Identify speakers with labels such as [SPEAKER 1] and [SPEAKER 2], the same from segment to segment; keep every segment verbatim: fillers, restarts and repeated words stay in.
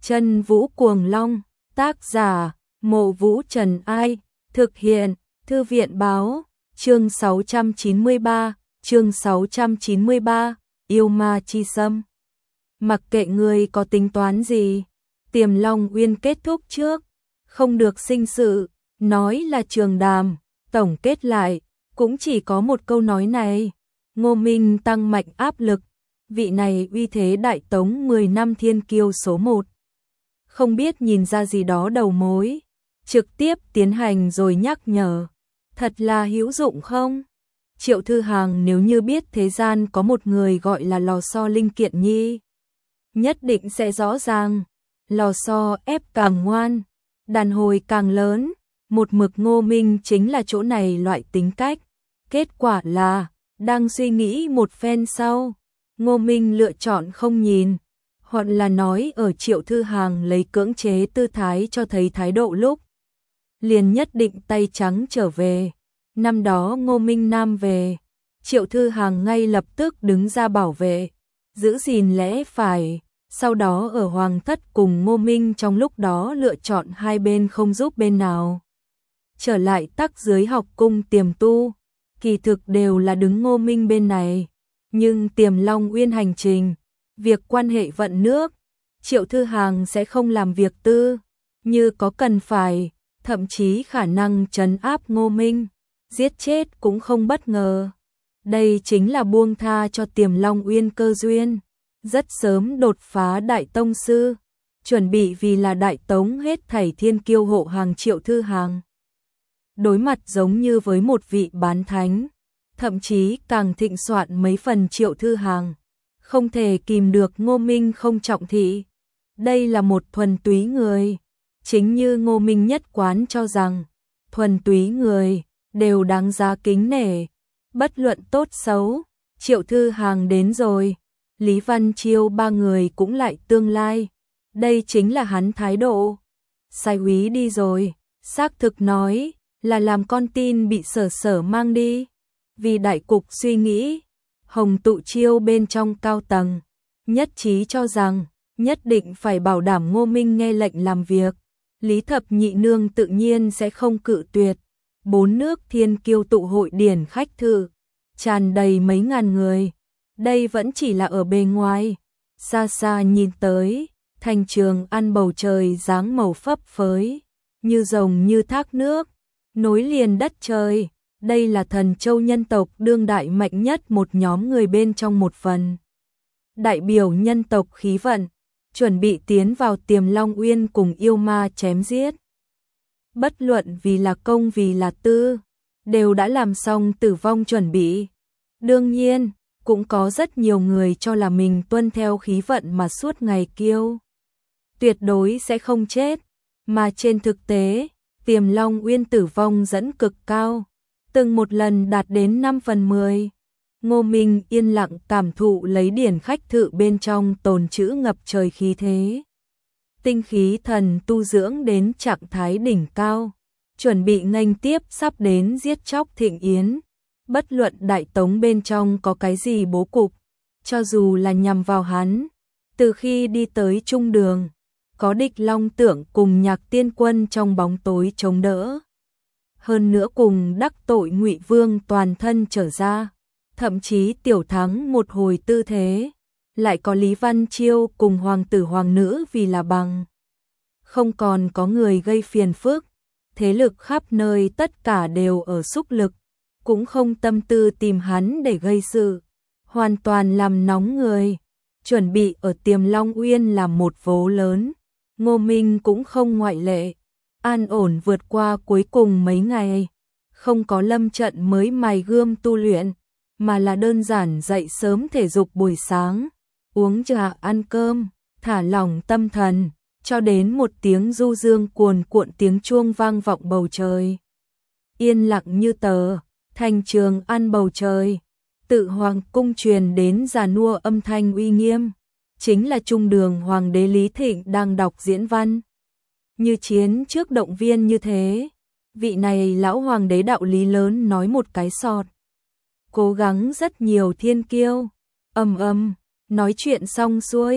[SPEAKER 1] Chân Vũ Cuồng Long, tác giả, Mộ Vũ Trần Ai, thực hiện, Thư viện báo, chương sáu trăm chín mươi ba, chương sáu trăm chín mươi ba, yêu ma chi xâm. Mặc kệ người có tính toán gì, Tiềm Long Uyên kết thúc trước, không được sinh sự, nói là trường đàm, tổng kết lại, cũng chỉ có một câu nói này. Ngô Minh tăng mạnh áp lực, vị này uy thế Đại Tống mười năm thiên kiêu số một. Không biết nhìn ra gì đó đầu mối, trực tiếp tiến hành rồi nhắc nhở. Thật là hữu dụng không? Triệu Thư Hàng nếu như biết thế gian có một người gọi là Lò Xo Linh Kiện Nhi, nhất định sẽ rõ ràng. Lò xo ép càng ngoan, đàn hồi càng lớn, một mực Ngô Minh chính là chỗ này loại tính cách. Kết quả là, đang suy nghĩ một phen sau, Ngô Minh lựa chọn không nhìn, hoặc là nói ở Triệu Thư Hàng lấy cưỡng chế tư thái cho thấy thái độ lúc, liền nhất định tay trắng trở về. Năm đó Ngô Minh Nam về, Triệu Thư Hàng ngay lập tức đứng ra bảo vệ, giữ gìn lẽ phải. Sau đó ở Hoàng Thất cùng Ngô Minh trong lúc đó lựa chọn hai bên không giúp bên nào. Trở lại tắc dưới học cung tiềm tu, kỳ thực đều là đứng Ngô Minh bên này. Nhưng Tiềm Long Uyên hành trình, việc quan hệ vận nước, Triệu Thư Hàng sẽ không làm việc tư, như có cần phải, thậm chí khả năng trấn áp Ngô Minh, giết chết cũng không bất ngờ. Đây chính là buông tha cho Tiềm Long Uyên cơ duyên. Rất sớm đột phá đại tông sư, chuẩn bị vì là Đại Tống hết thảy thiên kiêu hộ hàng Triệu Thư Hàng. Đối mặt giống như với một vị bán thánh, thậm chí càng thịnh soạn mấy phần Triệu Thư Hàng, không thể kìm được Ngô Minh không trọng thị. Đây là một thuần túy người, chính như Ngô Minh nhất quán cho rằng, thuần túy người đều đáng giá kính nể, bất luận tốt xấu. Triệu Thư Hàng đến rồi, Lý Văn Chiêu ba người cũng lại tương lai. Đây chính là hắn thái độ. Sai úy đi rồi, xác thực nói là làm con tin bị Sở Sở mang đi. Vì đại cục suy nghĩ, Hồng Tụ Chiêu bên trong cao tầng nhất trí cho rằng nhất định phải bảo đảm Ngô Minh nghe lệnh làm việc. Lý Thập Nhị Nương tự nhiên sẽ không cự tuyệt. Bốn nước thiên kiêu tụ hội điển khách thự, tràn đầy mấy ngàn người. Đây vẫn chỉ là ở bề ngoài, xa xa nhìn tới, thành Trường An bầu trời dáng màu phấp phới, như rồng như thác nước, nối liền đất trời. Đây là Thần Châu nhân tộc đương đại mạnh nhất một nhóm người bên trong một phần. Đại biểu nhân tộc khí vận, chuẩn bị tiến vào Tiềm Long Uyên cùng yêu ma chém giết. Bất luận vì là công vì là tư, đều đã làm xong tử vong chuẩn bị. Đương nhiên, cũng có rất nhiều người cho là mình tuân theo khí vận mà suốt ngày kiêu tuyệt đối sẽ không chết, mà trên thực tế, Tiềm Long Uyên tử vong dẫn cực cao, từng một lần đạt đến năm phần mười. Ngô Minh yên lặng cảm thụ lấy điển khách thự bên trong tồn trữ ngập trời khí thế. Tinh khí thần tu dưỡng đến trạng thái đỉnh cao, chuẩn bị nghênh tiếp sắp đến giết chóc thịnh yến. Bất luận Đại Tống bên trong có cái gì bố cục, cho dù là nhằm vào hắn, từ khi đi tới trung đường, có địch long tưởng cùng Nhạc Tiên Quân trong bóng tối chống đỡ. Hơn nữa cùng đắc tội Ngụy Vương toàn thân trở ra, thậm chí tiểu thắng một hồi tư thế, lại có Lý Văn Chiêu cùng hoàng tử hoàng nữ vì là bằng. Không còn có người gây phiền phức, thế lực khắp nơi tất cả đều ở xúc lực. Cũng không tâm tư tìm hắn để gây sự, hoàn toàn làm nóng người, chuẩn bị ở Tiềm Long Uyên làm một vố lớn. Ngô Minh cũng không ngoại lệ, an ổn vượt qua cuối cùng mấy ngày, không có lâm trận mới mài gươm tu luyện, mà là đơn giản dậy sớm thể dục buổi sáng, uống trà ăn cơm, thả lỏng tâm thần, cho đến một tiếng du dương cuồn cuộn tiếng chuông vang vọng bầu trời. Yên lặng như tờ. Thành Trường An bầu trời, tự hoàng cung truyền đến già nua âm thanh uy nghiêm, chính là trung đường hoàng đế Lý Thịnh đang đọc diễn văn. Như chiến trước động viên như thế, vị này lão hoàng đế đạo lý lớn nói một cái sọt. Cố gắng rất nhiều thiên kiêu, ầm ầm, nói chuyện xong xuôi,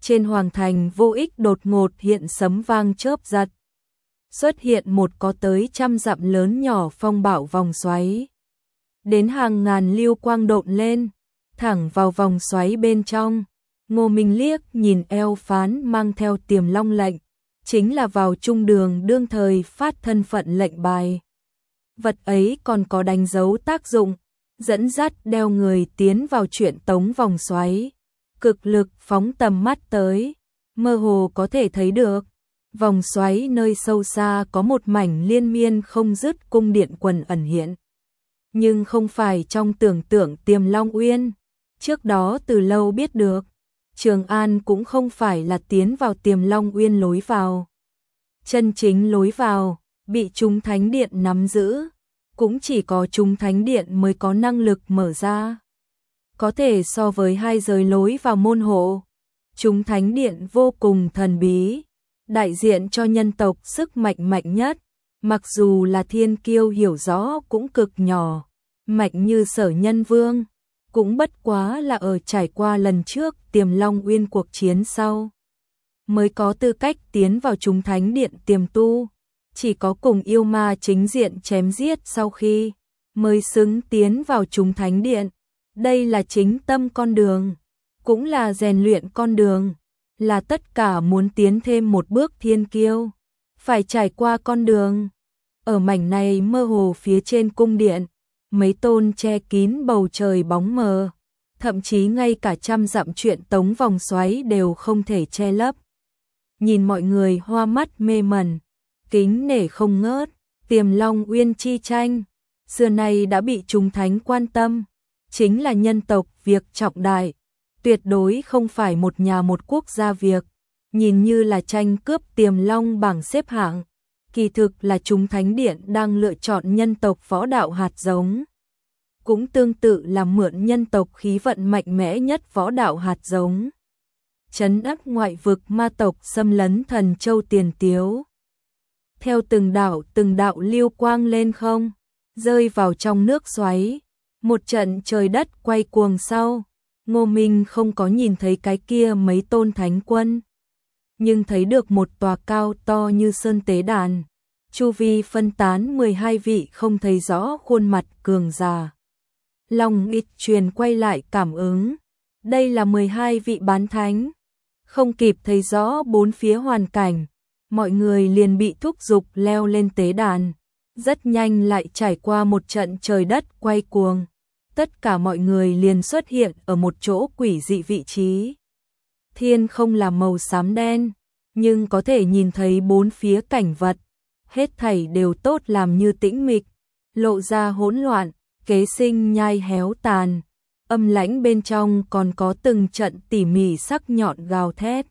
[SPEAKER 1] trên hoàng thành vô ích đột ngột hiện sấm vang chớp giật. Xuất hiện một có tới trăm dặm lớn nhỏ phong bạo vòng xoáy. Đến hàng ngàn lưu quang độn lên, thẳng vào vòng xoáy bên trong. Ngô Minh liếc nhìn eo phán mang theo Tiềm Long lệnh, chính là vào trung đường đương thời phát thân phận lệnh bài. Vật ấy còn có đánh dấu tác dụng, dẫn dắt đeo người tiến vào chuyện tống vòng xoáy. Cực lực phóng tầm mắt tới, mơ hồ có thể thấy được, vòng xoáy nơi sâu xa có một mảnh liên miên không dứt cung điện quần ẩn hiện. Nhưng không phải trong tưởng tượng Tiềm Long Uyên, trước đó từ lâu biết được, Trường An cũng không phải là tiến vào Tiềm Long Uyên lối vào. Chân chính lối vào, bị chúng thánh điện nắm giữ, cũng chỉ có chúng thánh điện mới có năng lực mở ra. Có thể so với hai giới lối vào môn hộ, chúng thánh điện vô cùng thần bí, đại diện cho nhân tộc sức mạnh mạnh nhất, mặc dù là thiên kiêu hiểu rõ cũng cực nhỏ, mạnh như Sở Nhân Vương, cũng bất quá là ở trải qua lần trước Tiềm Long Uyên cuộc chiến sau, mới có tư cách tiến vào chúng thánh điện tiềm tu, chỉ có cùng yêu ma chính diện chém giết sau khi, mới xứng tiến vào chúng thánh điện. Đây là chính tâm con đường, cũng là rèn luyện con đường, là tất cả muốn tiến thêm một bước thiên kiêu, phải trải qua con đường. Ở mảnh này mơ hồ phía trên cung điện, mấy tôn che kín bầu trời bóng mờ, thậm chí ngay cả trăm dặm chuyện tống vòng xoáy đều không thể che lấp. Nhìn mọi người hoa mắt mê mẩn, kính nể không ngớt, Tiềm Long Uyên chi tranh, xưa nay đã bị chúng thánh quan tâm, chính là nhân tộc việc trọng đại, tuyệt đối không phải một nhà một quốc gia việc, nhìn như là tranh cướp Tiềm Long bảng xếp hạng, kỳ thực là chúng thánh điện đang lựa chọn nhân tộc võ đạo hạt giống. Cũng tương tự là mượn nhân tộc khí vận mạnh mẽ nhất võ đạo hạt giống. Trấn áp ngoại vực ma tộc xâm lấn Thần Châu tiền tiếu. Theo từng đạo từng đạo lưu quang lên không, rơi vào trong nước xoáy. Một trận trời đất quay cuồng sau, Ngô Minh không có nhìn thấy cái kia mấy tôn thánh quân, nhưng thấy được một tòa cao to như sơn tế đàn, chu vi phân tán mười hai vị không thấy rõ khuôn mặt cường già. Long ít truyền quay lại cảm ứng, đây là mười hai vị bán thánh, không kịp thấy rõ bốn phía hoàn cảnh, mọi người liền bị thúc giục leo lên tế đàn, rất nhanh lại trải qua một trận trời đất quay cuồng. Tất cả mọi người liền xuất hiện ở một chỗ quỷ dị vị trí. Thiên không là màu xám đen, nhưng có thể nhìn thấy bốn phía cảnh vật, hết thảy đều tốt làm như tĩnh mịch, lộ ra hỗn loạn, kế sinh nhai héo tàn, âm lãnh bên trong còn có từng trận tỉ mỉ sắc nhọn gào thét.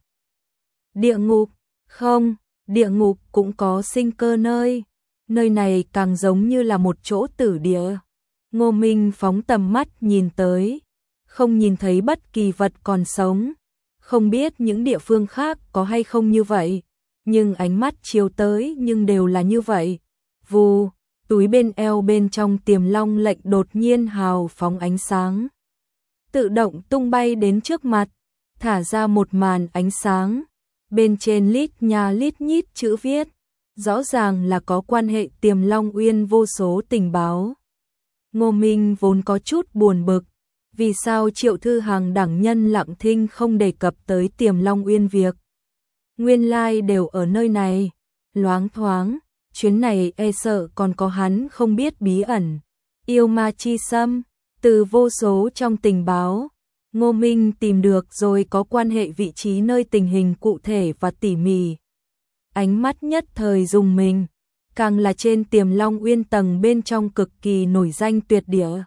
[SPEAKER 1] Địa ngục, không, địa ngục cũng có sinh cơ nơi, nơi này càng giống như là một chỗ tử địa. Ngô Minh phóng tầm mắt nhìn tới, không nhìn thấy bất kỳ vật còn sống, không biết những địa phương khác có hay không như vậy, nhưng ánh mắt chiếu tới nhưng đều là như vậy. Vù, túi bên eo bên trong Tiềm Long lệnh đột nhiên hào phóng ánh sáng, tự động tung bay đến trước mặt, thả ra một màn ánh sáng, bên trên lít nha lít nhít chữ viết, rõ ràng là có quan hệ Tiềm Long Uyên vô số tình báo. Ngô Minh vốn có chút buồn bực, vì sao Triệu Thư Hằng đẳng nhân Lặng Thinh không đề cập tới Tiềm Long Uyên việc. Nguyên lai like đều ở nơi này, loáng thoáng, chuyến này e sợ còn có hắn không biết bí ẩn. Yêu ma chi xâm, từ vô số trong tình báo, Ngô Minh tìm được rồi có quan hệ vị trí nơi tình hình cụ thể và tỉ mỉ. Ánh mắt nhất thời dùng mình. Càng là trên Tiềm Long Uyên tầng bên trong cực kỳ nổi danh tuyệt địa.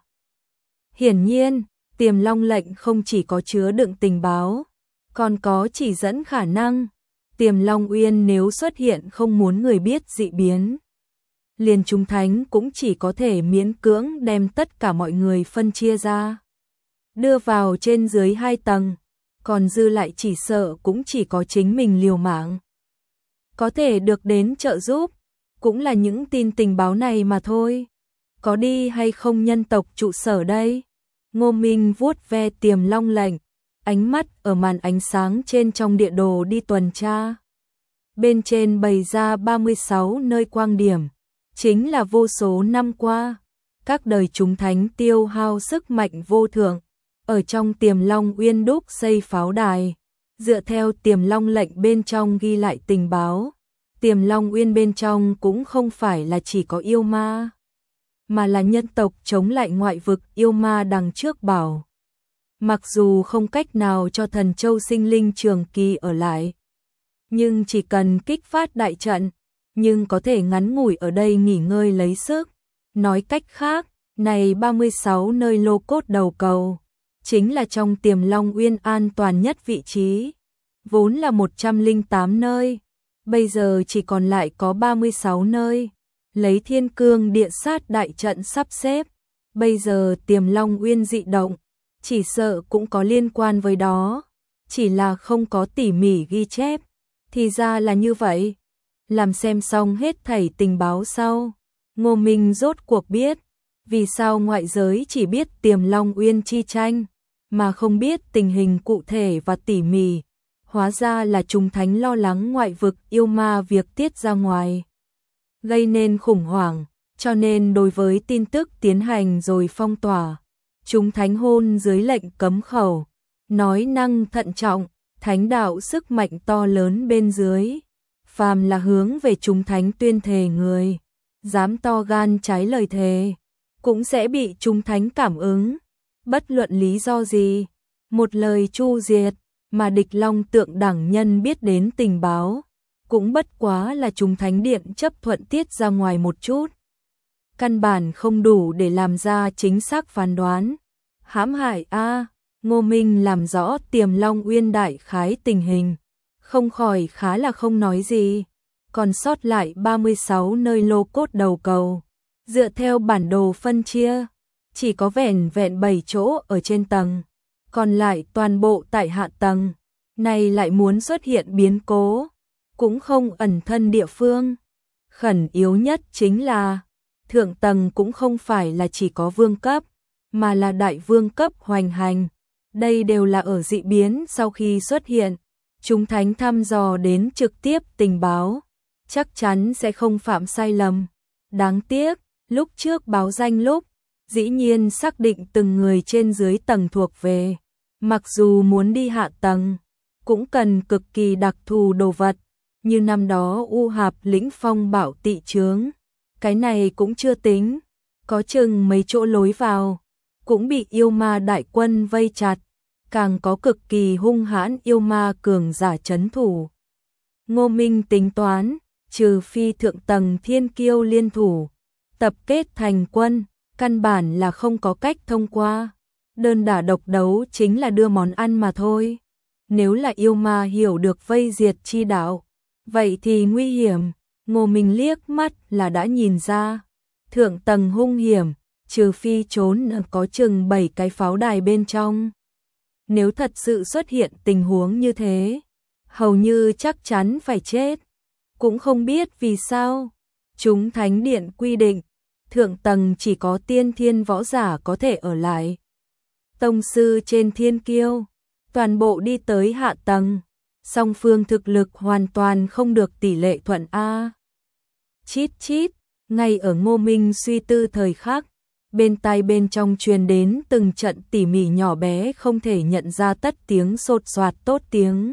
[SPEAKER 1] Hiển nhiên, Tiềm Long lệnh không chỉ có chứa đựng tình báo, còn có chỉ dẫn khả năng. Tiềm Long Uyên nếu xuất hiện không muốn người biết dị biến, liền chúng thánh cũng chỉ có thể miễn cưỡng đem tất cả mọi người phân chia ra, đưa vào trên dưới hai tầng, còn dư lại chỉ sợ cũng chỉ có chính mình liều mạng có thể được đến trợ giúp. Cũng là những tin tình báo này mà thôi. Có đi hay không nhân tộc trụ sở đây? Ngô Minh vuốt ve Tiềm Long lệnh, ánh mắt ở màn ánh sáng trên trong địa đồ đi tuần tra. Bên trên bày ra ba mươi sáu nơi quang điểm, chính là vô số năm qua các đời chúng thánh tiêu hao sức mạnh vô thượng, ở trong Tiềm Long Uyên đúc xây pháo đài, dựa theo Tiềm Long lệnh bên trong ghi lại tình báo. Tiềm Long Uyên bên trong cũng không phải là chỉ có yêu ma, mà là nhân tộc chống lại ngoại vực yêu ma đằng trước bảo. Mặc dù không cách nào cho thần châu sinh linh trường kỳ ở lại, nhưng chỉ cần kích phát đại trận, nhưng có thể ngắn ngủi ở đây nghỉ ngơi lấy sức. Nói cách khác, này ba mươi sáu nơi lô cốt đầu cầu, chính là trong Tiềm Long Uyên an toàn nhất vị trí. Vốn là một trăm lẻ tám nơi, bây giờ chỉ còn lại có ba mươi sáu nơi. Lấy Thiên Cương Địa Sát đại trận sắp xếp, bây giờ Tiềm Long Uyên dị động, chỉ sợ cũng có liên quan với đó, chỉ là không có tỉ mỉ ghi chép. Thì ra là như vậy. Làm xem xong hết thảy tình báo sau, Ngô Minh rốt cuộc biết vì sao ngoại giới chỉ biết Tiềm Long Uyên chi tranh, mà không biết tình hình cụ thể và tỉ mỉ. Hóa ra là chúng thánh lo lắng ngoại vực yêu ma việc tiết ra ngoài, gây nên khủng hoảng, cho nên đối với tin tức tiến hành rồi phong tỏa. Chúng thánh hôn dưới lệnh cấm khẩu, nói năng thận trọng, thánh đạo sức mạnh to lớn bên dưới. Phàm là hướng về chúng thánh tuyên thề người, dám to gan trái lời thề, cũng sẽ bị chúng thánh cảm ứng. Bất luận lý do gì, một lời chu diệt, mà địch long tượng đẳng nhân biết đến tình báo, cũng bất quá là chúng thánh điện chấp thuận tiết ra ngoài một chút. Căn bản không đủ để làm ra chính xác phán đoán. Hãm hại a, Ngô Minh làm rõ Tiềm Long Uyên đại khái tình hình, không khỏi khá là không nói gì. Còn sót lại ba mươi sáu nơi lô cốt đầu cầu, dựa theo bản đồ phân chia, chỉ có vẻn vẹn bảy chỗ ở trên tầng, còn lại toàn bộ tại hạ tầng. Này lại muốn xuất hiện biến cố, cũng không ẩn thân địa phương. Khẩn yếu nhất chính là thượng tầng cũng không phải là chỉ có vương cấp, mà là đại vương cấp hoành hành. Đây đều là ở dị biến sau khi xuất hiện, chúng thánh thăm dò đến trực tiếp tình báo, chắc chắn sẽ không phạm sai lầm. Đáng tiếc, lúc trước báo danh lúc, dĩ nhiên xác định từng người trên dưới tầng thuộc về. Mặc dù muốn đi hạ tầng, cũng cần cực kỳ đặc thù đồ vật, như năm đó U Hạp lĩnh phong bảo tị chướng. Cái này cũng chưa tính, có chừng mấy chỗ lối vào, cũng bị yêu ma đại quân vây chặt, càng có cực kỳ hung hãn yêu ma cường giả trấn thủ. Ngô Minh tính toán, trừ phi thượng tầng thiên kiêu liên thủ, tập kết thành quân, căn bản là không có cách thông qua. Đơn đả độc đấu chính là đưa món ăn mà thôi. Nếu là yêu ma hiểu được vây diệt chi đạo, vậy thì nguy hiểm. Ngô Minh liếc mắt là đã nhìn ra. Thượng tầng hung hiểm, trừ phi trốn có chừng bảy cái pháo đài bên trong. Nếu thật sự xuất hiện tình huống như thế, hầu như chắc chắn phải chết. Cũng không biết vì sao, chúng thánh điện quy định, thượng tầng chỉ có tiên thiên võ giả có thể ở lại. Tông sư trên thiên kiêu, toàn bộ đi tới hạ tầng, song phương thực lực hoàn toàn không được tỷ lệ thuận A. Chít chít, ngay ở Ngô Minh suy tư thời khắc, bên tai bên trong truyền đến từng trận tỉ mỉ nhỏ bé không thể nhận ra tất tiếng sột soạt tốt tiếng.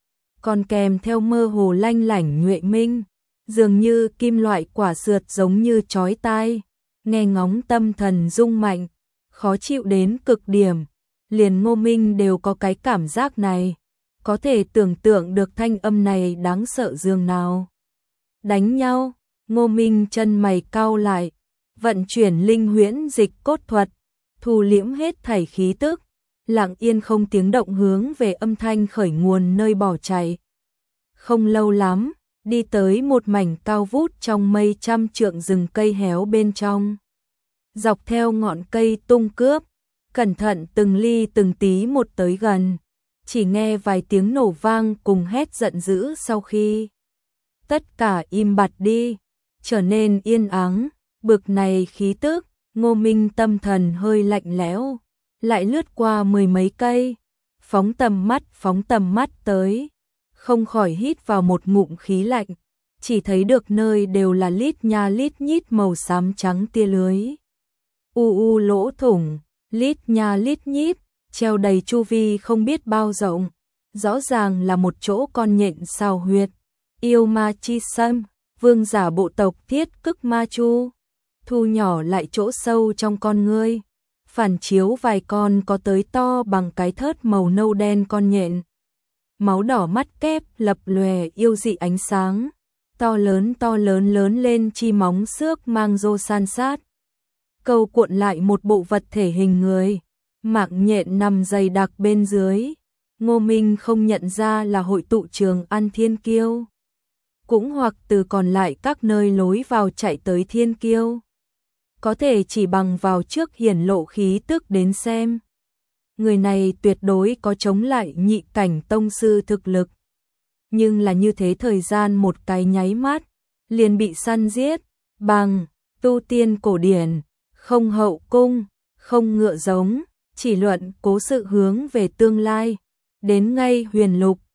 [SPEAKER 1] Còn kèm theo mơ hồ lanh lảnh nhuệ minh, dường như kim loại quả sượt giống như chói tai, nghe ngóng tâm thần rung mạnh, khó chịu đến cực điểm. Liền Ngô Minh đều có cái cảm giác này, có thể tưởng tượng được thanh âm này đáng sợ dường nào. Đánh nhau, Ngô Minh chân mày cau lại, vận chuyển linh huyễn dịch cốt thuật, thu liễm hết thảy khí tức, lặng yên không tiếng động hướng về âm thanh khởi nguồn nơi bỏ chạy. Không lâu lắm, đi tới một mảnh cao vút trong mây trăm trượng rừng cây héo bên trong. Dọc theo ngọn cây tung cướp, cẩn thận từng ly từng tí một tới gần, chỉ nghe vài tiếng nổ vang cùng hét giận dữ sau khi tất cả im bặt đi, trở nên yên ắng. Bực này khí tức, Ngô Minh tâm thần hơi lạnh lẽo, lại lướt qua mười mấy cây, phóng tầm mắt, phóng tầm mắt tới, không khỏi hít vào một ngụm khí lạnh, chỉ thấy được nơi đều là lít nha lít nhít màu xám trắng tia lưới. U u lỗ thủng, lít nha lít nhít, treo đầy chu vi không biết bao rộng, rõ ràng là một chỗ con nhện sao huyệt. Yêu ma chi sâm, vương giả bộ tộc Thiết Cức Ma Chu, thu nhỏ lại chỗ sâu trong con ngươi, phản chiếu vài con có tới to bằng cái thớt màu nâu đen con nhện. Máu đỏ mắt kép lập lòe yêu dị ánh sáng, to lớn to lớn lớn lên chi móng xước mang rô san sát. Câu cuộn lại một bộ vật thể hình người, mạng nhện nằm dày đặc bên dưới. Ngô Minh không nhận ra là hội tụ Trường An Thiên Kiêu, cũng hoặc từ còn lại các nơi lối vào chạy tới Thiên Kiêu. Có thể chỉ bằng vào trước hiển lộ khí tức đến xem, người này tuyệt đối có chống lại nhị cảnh tông sư thực lực. Nhưng là như thế thời gian một cái nháy mắt, liền bị săn giết, bằng tu tiên cổ điển, không hậu cung, không ngựa giống, chỉ luận cố sự hướng về tương lai. Đến ngay huyền lục,